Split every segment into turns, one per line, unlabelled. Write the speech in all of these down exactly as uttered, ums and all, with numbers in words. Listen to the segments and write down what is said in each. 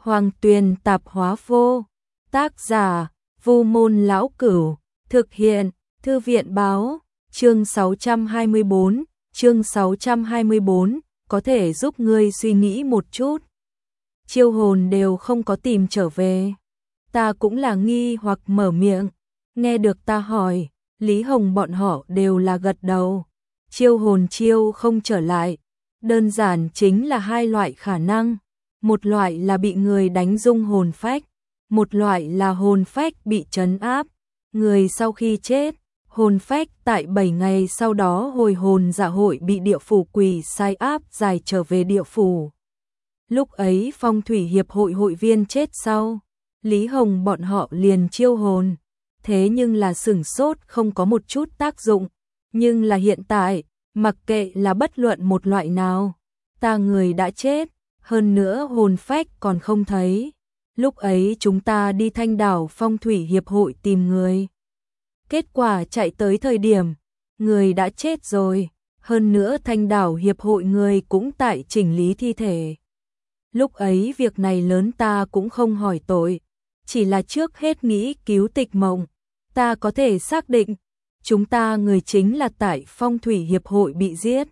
Hoàng Tuyền Tạp Hóa Vô. Tác giả: Vu Môn Lão Cửu. Thực hiện: Thư viện Báo. Chương sáu trăm hai mươi bốn. Chương sáu trăm hai mươi bốn. Có thể giúp ngươi suy nghĩ một chút. Chiêu hồn đều không có tìm trở về. Ta cũng là nghi hoặc mở miệng. Nghe được ta hỏi, Lý Hồng bọn họ đều là gật đầu. Chiêu hồn chiêu không trở lại. Đơn giản chính là hai loại khả năng. Một loại là bị người đánh rung hồn phách. Một loại là hồn phách bị trấn áp. Người sau khi chết, hồn phách tại bảy ngày sau đó hồi hồn dạ hội bị địa phủ quỷ sai áp giải trở về địa phủ. Lúc ấy phong thủy hiệp hội hội viên chết sau, Lý Hồng bọn họ liền chiêu hồn. Thế nhưng là sửng sốt không có một chút tác dụng. Nhưng là hiện tại, mặc kệ là bất luận một loại nào, ta người đã chết, hơn nữa hồn phách còn không thấy. Lúc ấy chúng ta đi Thanh Đảo Phong Thủy Hiệp hội tìm người. Kết quả chạy tới thời điểm, người đã chết rồi, hơn nữa Thanh Đảo Hiệp hội người cũng tại chỉnh lý thi thể. Lúc ấy việc này lớn ta cũng không hỏi tội, chỉ là trước hết nghĩ cứu Tịch Mộng. Ta có thể xác định, chúng ta người chính là tại Phong Thủy Hiệp hội bị giết.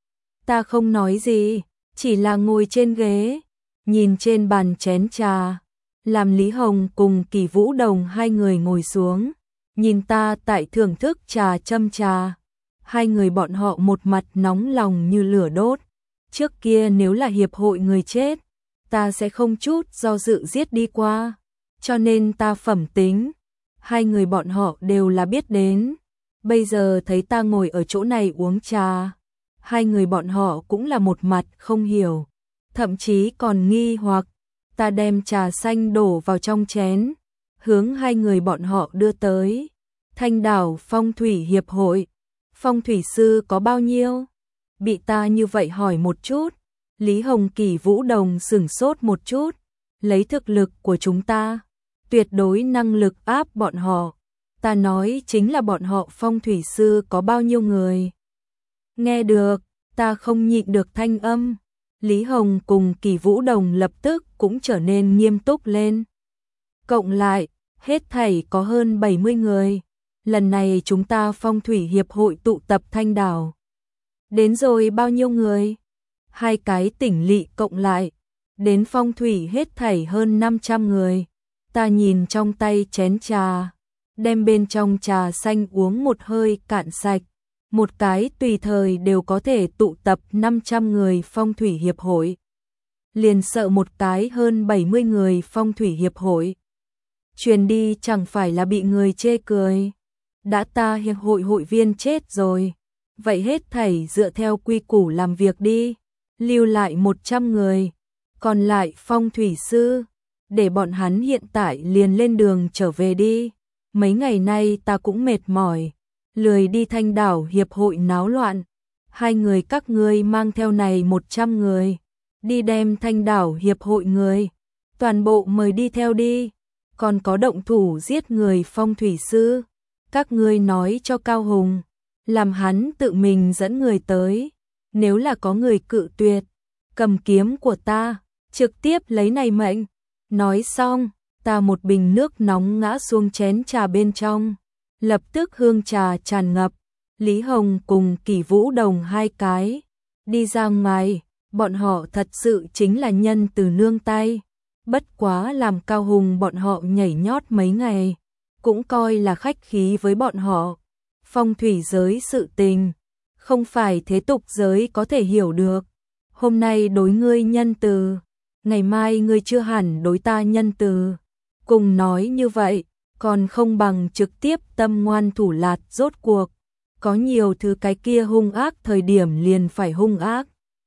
Ta không nói gì, chỉ là ngồi trên ghế, nhìn trên bàn chén trà, làm Lý Hồng cùng Kỳ Vũ Đồng hai người ngồi xuống, nhìn ta tại thưởng thức trà châm trà. Hai người bọn họ một mặt nóng lòng như lửa đốt. Trước kia nếu là hiệp hội người chết, ta sẽ không chút do dự giết đi qua, cho nên ta phẩm tính. Hai người bọn họ đều là biết đến. Bây giờ thấy ta ngồi ở chỗ này uống trà, hai người bọn họ cũng là một mặt không hiểu, thậm chí còn nghi hoặc. Ta đem trà xanh đổ vào trong chén, hướng hai người bọn họ đưa tới. Thanh Đảo Phong Thủy Hiệp hội, phong thủy sư có bao nhiêu? Bị ta như vậy hỏi một chút, Lý Hồng Kỳ Vũ Đồng sửng sốt một chút. Lấy thực lực của chúng ta, tuyệt đối năng lực áp bọn họ. Ta nói chính là bọn họ phong thủy sư có bao nhiêu người. Nghe được, ta không nhịn được thanh âm. Lý Hồng cùng Kỳ Vũ Đồng lập tức cũng trở nên nghiêm túc lên. Cộng lại, hết thảy có hơn bảy mươi người. Lần này chúng ta Phong Thủy Hiệp hội tụ tập Thanh Đảo. Đến rồi bao nhiêu người? Hai cái tỉnh lỵ cộng lại, đến phong thủy hết thảy hơn năm trăm người. Ta nhìn trong tay chén trà, đem bên trong trà xanh uống một hơi cạn sạch. Một cái tùy thời đều có thể tụ tập năm trăm người Phong Thủy Hiệp hội. Liền sợ một cái hơn bảy mươi người Phong Thủy Hiệp hội. Truyền đi chẳng phải là bị người chê cười. Đã ta hiệp hội hội viên chết rồi, vậy hết thảy dựa theo quy củ làm việc đi. Lưu lại một trăm người, còn lại phong thủy sư, để bọn hắn hiện tại liền lên đường trở về đi. Mấy ngày nay ta cũng mệt mỏi, lười đi Thanh Đảo Hiệp hội náo loạn. Hai người các ngươi mang theo này một trăm người, đi đem Thanh Đảo Hiệp hội người, toàn bộ mời đi theo đi. Còn có động thủ giết người phong thủy sư, các ngươi nói cho Cao Hùng, làm hắn tự mình dẫn người tới. Nếu là có người cự tuyệt, cầm kiếm của ta, trực tiếp lấy này mệnh. Nói xong, ta một bình nước nóng ngã xuống chén trà bên trong, lập tức hương trà tràn ngập. Lý Hồng cùng Kỳ Vũ Đồng hai cái đi ra ngoài, bọn họ thật sự chính là nhân từ nương tay. Bất quá làm Cao Hùng bọn họ nhảy nhót mấy ngày, cũng coi là khách khí với bọn họ. Phong thủy giới sự tình, không phải thế tục giới có thể hiểu được. Hôm nay đối ngươi nhân từ, ngày mai ngươi chưa hẳn đối ta nhân từ. Cùng nói như vậy, còn không bằng trực tiếp tâm ngoan thủ lạt. Rốt cuộc, có nhiều thứ cái kia hung ác thời điểm liền phải hung ác.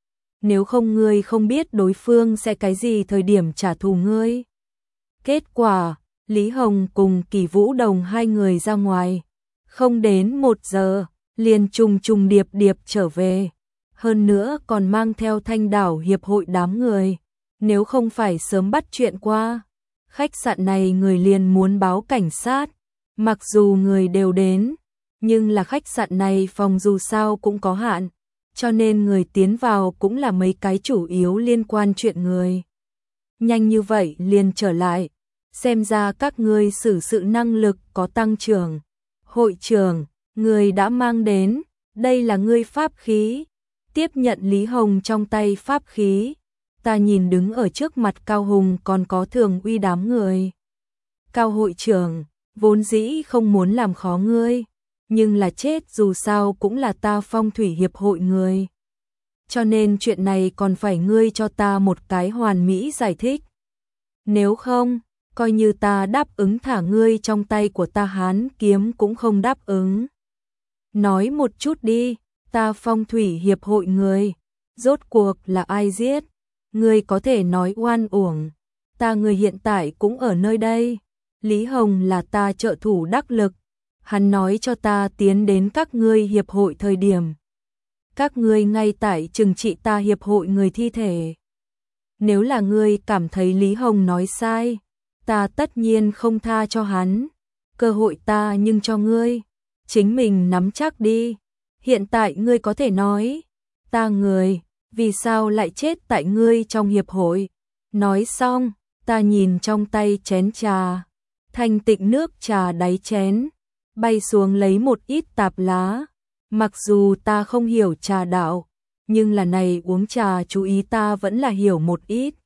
Nếu không ngươi không biết đối phương sẽ cái gì thời điểm trả thù ngươi. Kết quả, Lý Hồng cùng Kỳ Vũ Đồng hai người ra ngoài, không đến một giờ, liền trùng trùng điệp điệp trở về. Hơn nữa còn mang theo Thanh Đảo Hiệp hội đám người. Nếu không phải sớm bắt chuyện qua, khách sạn này người liền muốn báo cảnh sát. Mặc dù người đều đến, nhưng là khách sạn này phòng dù sao cũng có hạn, cho nên người tiến vào cũng là mấy cái chủ yếu liên quan chuyện người. nhanh như vậy liền trở lại, xem ra các ngươi xử sự năng lực có tăng trưởng. Hội trưởng, người đã mang đến, đây là ngươi pháp khí. Tiếp nhận Lý Hồng trong tay pháp khí, ta nhìn đứng ở trước mặt Cao Hùng còn có Thường Uy đám người. Cao hội trưởng, vốn dĩ không muốn làm khó ngươi, nhưng là chết dù sao cũng là ta Phong thủy hiệp hội người. Cho nên chuyện này còn phải ngươi cho ta một cái hoàn mỹ giải thích. Nếu không, coi như ta đáp ứng thả ngươi trong tay của ta Hán kiếm cũng không đáp ứng. Nói một chút đi, ta Phong thủy hiệp hội người, rốt cuộc là ai giết? Ngươi có thể nói oan uổng, ta người hiện tại cũng ở nơi đây. Lý Hồng là ta trợ thủ đắc lực, hắn nói cho ta tiến đến các ngươi hiệp hội thời điểm. Các ngươi ngay tại trừng trị ta hiệp hội người thi thể. Nếu là ngươi cảm thấy Lý Hồng nói sai, ta tất nhiên không tha cho hắn. Cơ hội ta nhưng cho ngươi, chính mình nắm chắc đi. Hiện tại ngươi có thể nói, ta người, vì sao lại chết tại ngươi trong hiệp hội? Nói xong, ta nhìn trong tay chén trà, thanh tịnh nước trà đáy chén, bay xuống lấy một ít tạp lá. Mặc dù ta không hiểu trà đạo, nhưng là này uống trà chú ý ta vẫn là hiểu một ít.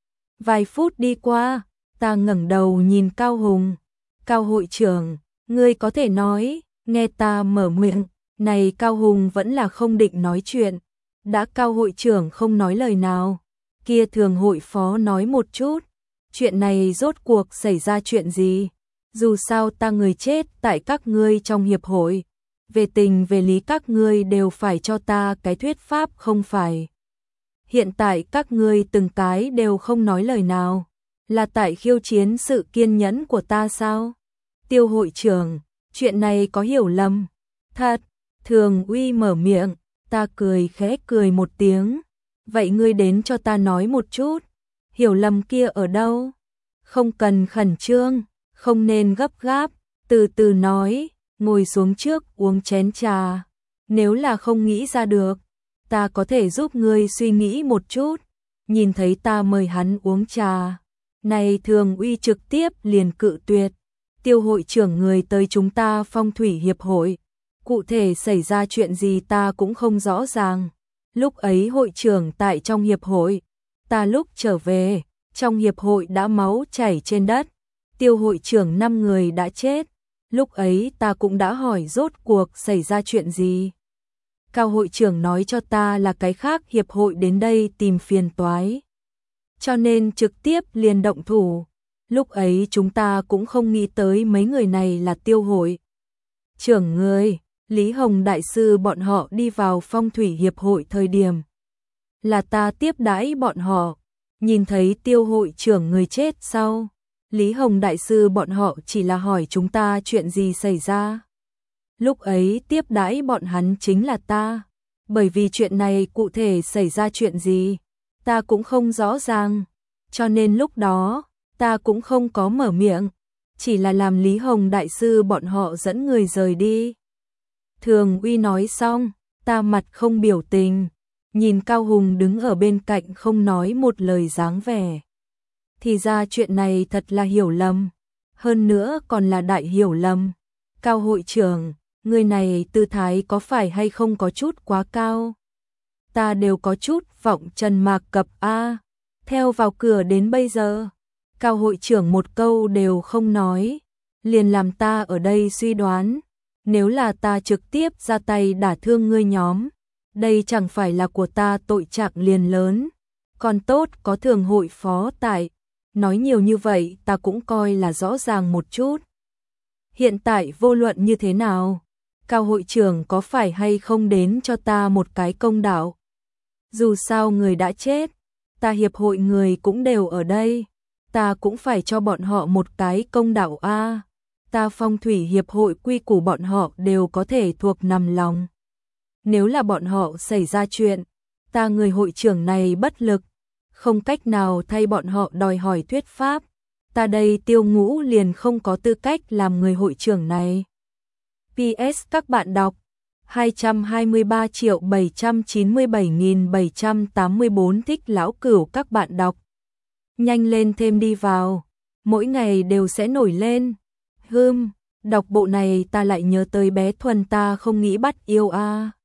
Vài phút đi qua, ta ngẩng đầu nhìn Cao Hùng. Cao hội trưởng, ngươi có thể nói, nghe ta mở miệng. Này Cao Hùng vẫn là không định nói chuyện. Đã Cao hội trưởng không nói lời nào, kia Thường hội phó nói một chút. Chuyện này rốt cuộc xảy ra chuyện gì? Dù sao ta người chết tại các ngươi trong hiệp hội. Về tình về lý các ngươi đều phải cho ta cái thuyết pháp không phải. Hiện tại các ngươi từng cái đều không nói lời nào. Là tại khiêu chiến sự kiên nhẫn của ta sao? Tiêu hội trưởng, chuyện này có hiểu lầm. Thật, Thường Uy mở miệng, ta cười khẽ cười một tiếng. Vậy ngươi đến cho ta nói một chút. Hiểu lầm kia ở đâu? Không cần khẩn trương, không nên gấp gáp, từ từ nói. Ngồi xuống trước uống chén trà. Nếu là không nghĩ ra được, ta có thể giúp ngươi suy nghĩ một chút. Nhìn thấy ta mời hắn uống trà, này Thường Uy trực tiếp liền cự tuyệt. Tiêu hội trưởng người tới chúng ta Phong thủy hiệp hội, cụ thể xảy ra chuyện gì ta cũng không rõ ràng. Lúc ấy hội trưởng tại trong hiệp hội, ta lúc trở về, trong hiệp hội đã máu chảy trên đất. Tiêu hội trưởng năm người đã chết. Lúc ấy ta cũng đã hỏi rốt cuộc xảy ra chuyện gì. Cao hội trưởng nói cho ta là cái khác hiệp hội đến đây tìm phiền toái. Cho nên trực tiếp liền động thủ. Lúc ấy chúng ta cũng không nghĩ tới mấy người này là tiêu hội trưởng người. Lý Hồng đại sư bọn họ đi vào Phong thủy hiệp hội thời điểm, là ta tiếp đãi bọn họ. Nhìn thấy tiêu hội trưởng người chết sau, Lý Hồng đại sư bọn họ chỉ là hỏi chúng ta chuyện gì xảy ra. Lúc ấy tiếp đãi bọn hắn chính là ta, bởi vì chuyện này cụ thể xảy ra chuyện gì, ta cũng không rõ ràng, cho nên lúc đó, ta cũng không có mở miệng, chỉ là làm Lý Hồng đại sư bọn họ dẫn người rời đi. Thường Uy nói xong, ta mặt không biểu tình, nhìn Cao Hùng đứng ở bên cạnh không nói một lời dáng vẻ. Thì ra chuyện này thật là hiểu lầm, hơn nữa còn là đại hiểu lầm. Cao hội trưởng, người này tư thái có phải hay không có chút quá cao? Ta đều có chút vọng trần mạc cập a. Theo vào cửa đến bây giờ, Cao hội trưởng một câu đều không nói, liền làm ta ở đây suy đoán, nếu là ta trực tiếp ra tay đả thương ngươi nhóm, đây chẳng phải là của ta tội trạng liền lớn. Còn tốt có Thường hội phó tại, nói nhiều như vậy ta cũng coi là rõ ràng một chút. Hiện tại vô luận như thế nào, Cao hội trưởng có phải hay không đến cho ta một cái công đạo? Dù sao người đã chết, ta hiệp hội người cũng đều ở đây, ta cũng phải cho bọn họ một cái công đạo a. Ta Phong thủy hiệp hội quy củ bọn họ đều có thể thuộc nằm lòng. Nếu là bọn họ xảy ra chuyện, ta người hội trưởng này bất lực, không cách nào thay bọn họ đòi hỏi thuyết pháp. Ta đây Tiêu Ngũ liền không có tư cách làm người hội trưởng này. pê ét các bạn đọc hai trăm hai mươi ba triệu bảy trăm chín mươi bảy nghìn bảy trăm tám mươi bốn thích lão cửu các bạn đọc Nhanh lên thêm đi vào, mỗi ngày đều sẽ nổi lên. Hưm, đọc bộ này ta lại nhớ tới bé Thuần ta không nghĩ bắt yêu a. À.